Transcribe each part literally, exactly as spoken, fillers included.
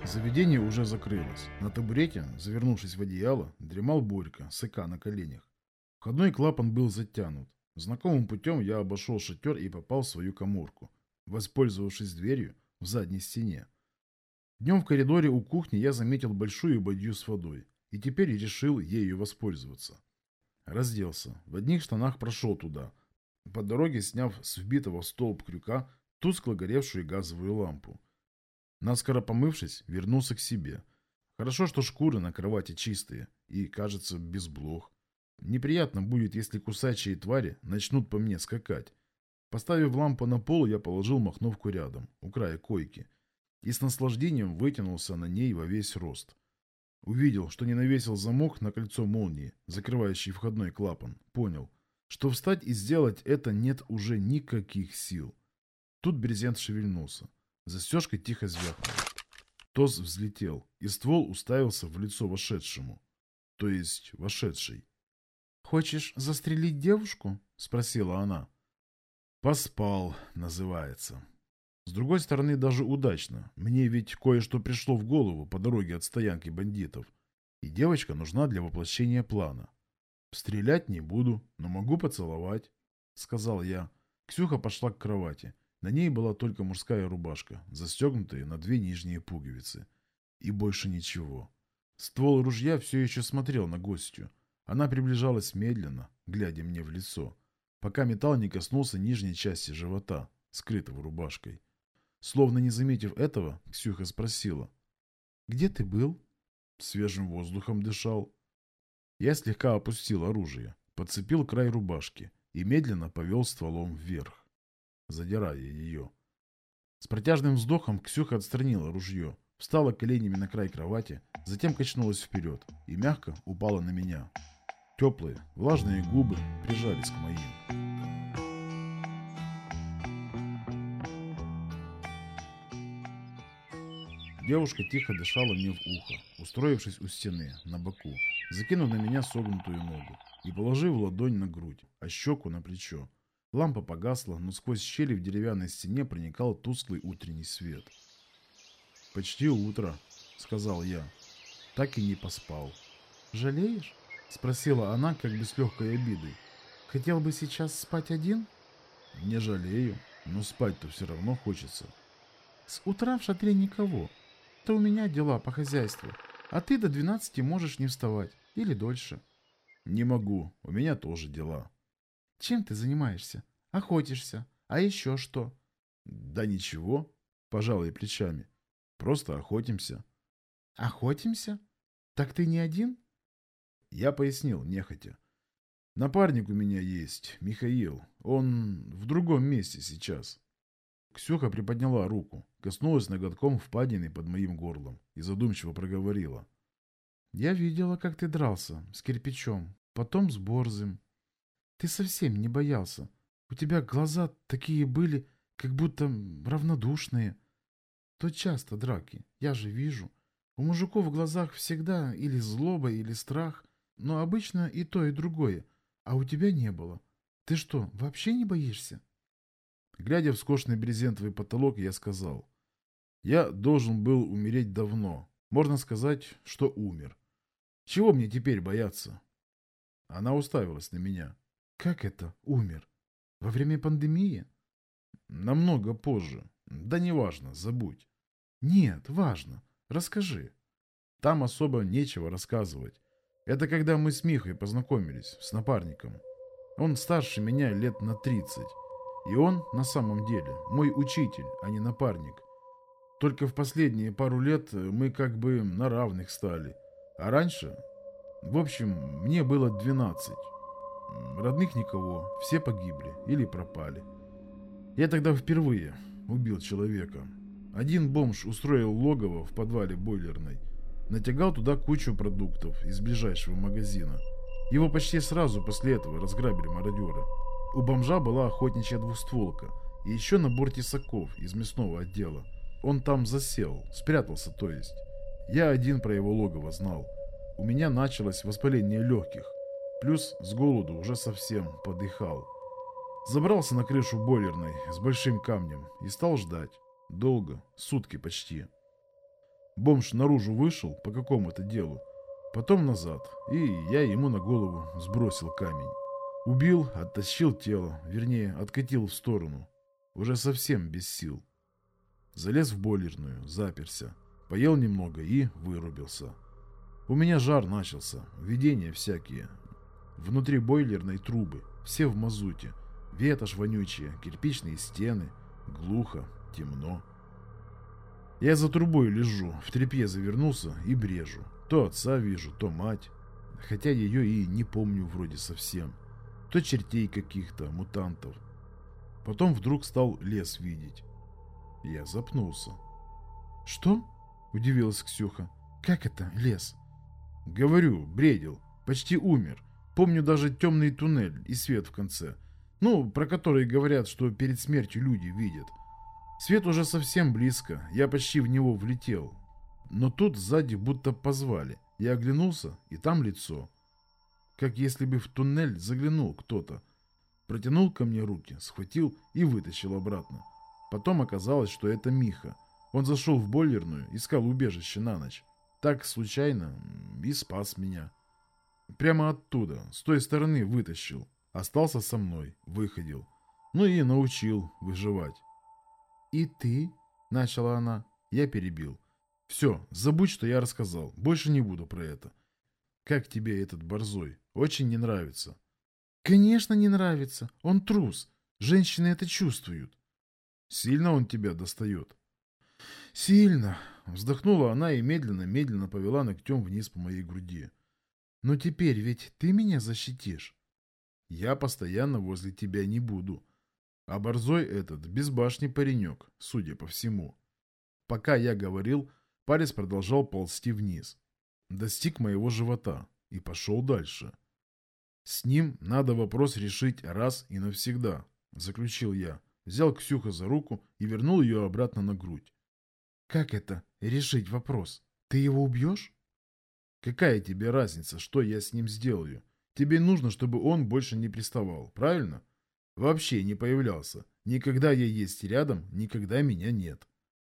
Заведение уже закрылось. На табурете, завернувшись в одеяло, дремал Борька, сыка на коленях. Входной клапан был затянут. Знакомым путем я обошел шатер и попал в свою каморку, воспользовавшись дверью в задней стене. Днем в коридоре у кухни я заметил большую бадью с водой и теперь решил ею воспользоваться. Разделся, в одних штанах прошел туда, по дороге сняв с вбитого в столб крюка тускло горевшую газовую лампу. Наскоро помывшись, вернулся к себе. Хорошо, что шкуры на кровати чистые и, кажется, без блох. Неприятно будет, если кусачие твари начнут по мне скакать. Поставив лампу на пол, я положил махновку рядом, у края койки, и с наслаждением вытянулся на ней во весь рост. Увидел, что не навесил замок на кольцо молнии, закрывающий входной клапан. Понял, что встать и сделать это нет уже никаких сил. Тут брезент шевельнулся. Застежка тихо звякнула. Тос взлетел, и ствол уставился в лицо вошедшему. То есть вошедшей. «Хочешь застрелить девушку?» — спросила она. «Поспал» называется. С другой стороны, даже удачно. Мне ведь кое-что пришло в голову по дороге от стоянки бандитов. И девочка нужна для воплощения плана. «Стрелять не буду, но могу поцеловать», — сказал я. Ксюха пошла к кровати. На ней была только мужская рубашка, застегнутая на две нижние пуговицы. И больше ничего. Ствол ружья все еще смотрел на гостью. Она приближалась медленно, глядя мне в лицо, пока металл не коснулся нижней части живота, скрытого рубашкой. Словно не заметив этого, Ксюха спросила: «Где ты был?» «Свежим воздухом дышал». Я слегка опустил оружие, подцепил край рубашки и медленно повел стволом вверх, задирая ее. С протяжным вздохом Ксюха отстранила ружье, встала коленями на край кровати, затем качнулась вперед и мягко упала на меня. Теплые, влажные губы прижались к моим. Девушка тихо дышала мне в ухо, устроившись у стены, на боку, закинув на меня согнутую ногу и положив ладонь на грудь, а щеку на плечо. Лампа погасла, но сквозь щели в деревянной стене проникал тусклый утренний свет. «Почти утро», — сказал я. Так и не поспал. «Жалеешь?» — спросила она, как бы с легкой обидой. «Хотел бы сейчас спать один?» «Не жалею, но спать-то все равно хочется». «С утра в шатре никого. Это у меня дела по хозяйству, а ты до двенадцати можешь не вставать, или дольше». «Не могу, у меня тоже дела». «Чем ты занимаешься? Охотишься? А еще что?» «Да ничего», — пожал я плечами. «Просто охотимся». «Охотимся? Так ты не один?» Я пояснил, нехотя. «Напарник у меня есть, Михаил. Он в другом месте сейчас». Ксюха приподняла руку, коснулась ноготком впадины под моим горлом и задумчиво проговорила: «Я видела, как ты дрался с кирпичом, потом с борзым. Ты совсем не боялся. У тебя глаза такие были, как будто равнодушные. То часто драки, я же вижу. У мужиков в глазах всегда или злоба, или страх, но обычно и то, и другое. А у тебя не было. Ты что, вообще не боишься?» Глядя в скошенный брезентовый потолок, я сказал: «Я должен был умереть давно. Можно сказать, что умер. Чего мне теперь бояться?» Она уставилась на меня. «Как это умер? Во время пандемии?» «Намного позже. Да неважно, забудь». «Нет, важно. Расскажи». «Там особо нечего рассказывать. Это когда мы с Михой познакомились, с напарником. Он старше меня лет на тридцать. И он, на самом деле, мой учитель, а не напарник. Только в последние пару лет мы как бы на равных стали. А раньше... В общем, мне было двенадцать. Родных никого, все погибли или пропали. Я тогда впервые убил человека. Один бомж устроил логово в подвале бойлерной. Натягал туда кучу продуктов из ближайшего магазина. Его почти сразу после этого разграбили мародеры. У бомжа была охотничья двустволка и еще набор тесаков из мясного отдела. Он там засел, спрятался, то есть. Я один про его логово знал. У меня началось воспаление легких. Плюс с голоду уже совсем подыхал. Забрался на крышу бойлерной с большим камнем и стал ждать. Долго, сутки почти. Бомж наружу вышел по какому-то делу, потом назад, и я ему на голову сбросил камень. Убил, оттащил тело, вернее, откатил в сторону. Уже совсем без сил. Залез в бойлерную, заперся, поел немного и вырубился. У меня жар начался, видения всякие. Внутри бойлерной трубы, все в мазуте. Ветошь вонючая, кирпичные стены, глухо, темно. Я за трубой лежу, в тряпье завернулся и брежу. То отца вижу, то мать. Хотя ее и не помню вроде совсем. То чертей каких-то, мутантов. Потом вдруг стал лес видеть. Я запнулся. «Что?» – удивилась Ксюха. «Как это лес?» «Говорю, бредил. Почти умер. Помню даже темный туннель и свет в конце. Ну, про который говорят, что перед смертью люди видят. Свет уже совсем близко. Я почти в него влетел. Но тут сзади будто позвали. Я оглянулся, и там лицо. Как если бы в туннель заглянул кто-то. Протянул ко мне руки, схватил и вытащил обратно. Потом оказалось, что это Миха. Он зашел в бойлерную, искал убежище на ночь. Так случайно и спас меня. Прямо оттуда, с той стороны вытащил. Остался со мной, выходил. Ну и научил выживать. «И ты?» – начала она. Я перебил. «Все, забудь, что я рассказал. Больше не буду про это. Как тебе этот борзой? Очень не нравится?» «Конечно не нравится. Он трус. Женщины это чувствуют». «Сильно он тебя достает?» «Сильно», — вздохнула она и медленно-медленно повела ногтем вниз по моей груди. «Но теперь ведь ты меня защитишь». «Я постоянно возле тебя не буду. А борзой этот безбашенный паренек, судя по всему». Пока я говорил, палец продолжал ползти вниз. Достиг моего живота и пошел дальше. «С ним надо вопрос решить раз и навсегда», — заключил я. Взял Ксюху за руку и вернул ее обратно на грудь. «Как это решить вопрос? Ты его убьешь?» «Какая тебе разница, что я с ним сделаю? Тебе нужно, чтобы он больше не приставал, правильно? Вообще не появлялся. Никогда я есть рядом, никогда меня нет».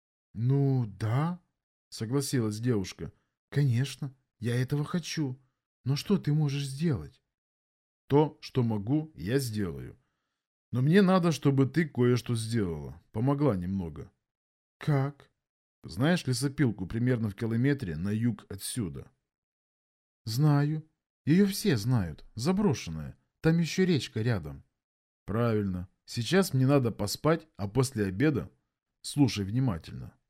«Ну, да», — согласилась девушка. «Конечно, я этого хочу. Но что ты можешь сделать?» «То, что могу, я сделаю. Но мне надо, чтобы ты кое-что сделала. Помогла немного». «Как?» «Знаешь лесопилку примерно в километре на юг отсюда?» «Знаю. Ее все знают. Заброшенная. Там еще речка рядом». «Правильно. Сейчас мне надо поспать, а после обеда...» «Слушай внимательно.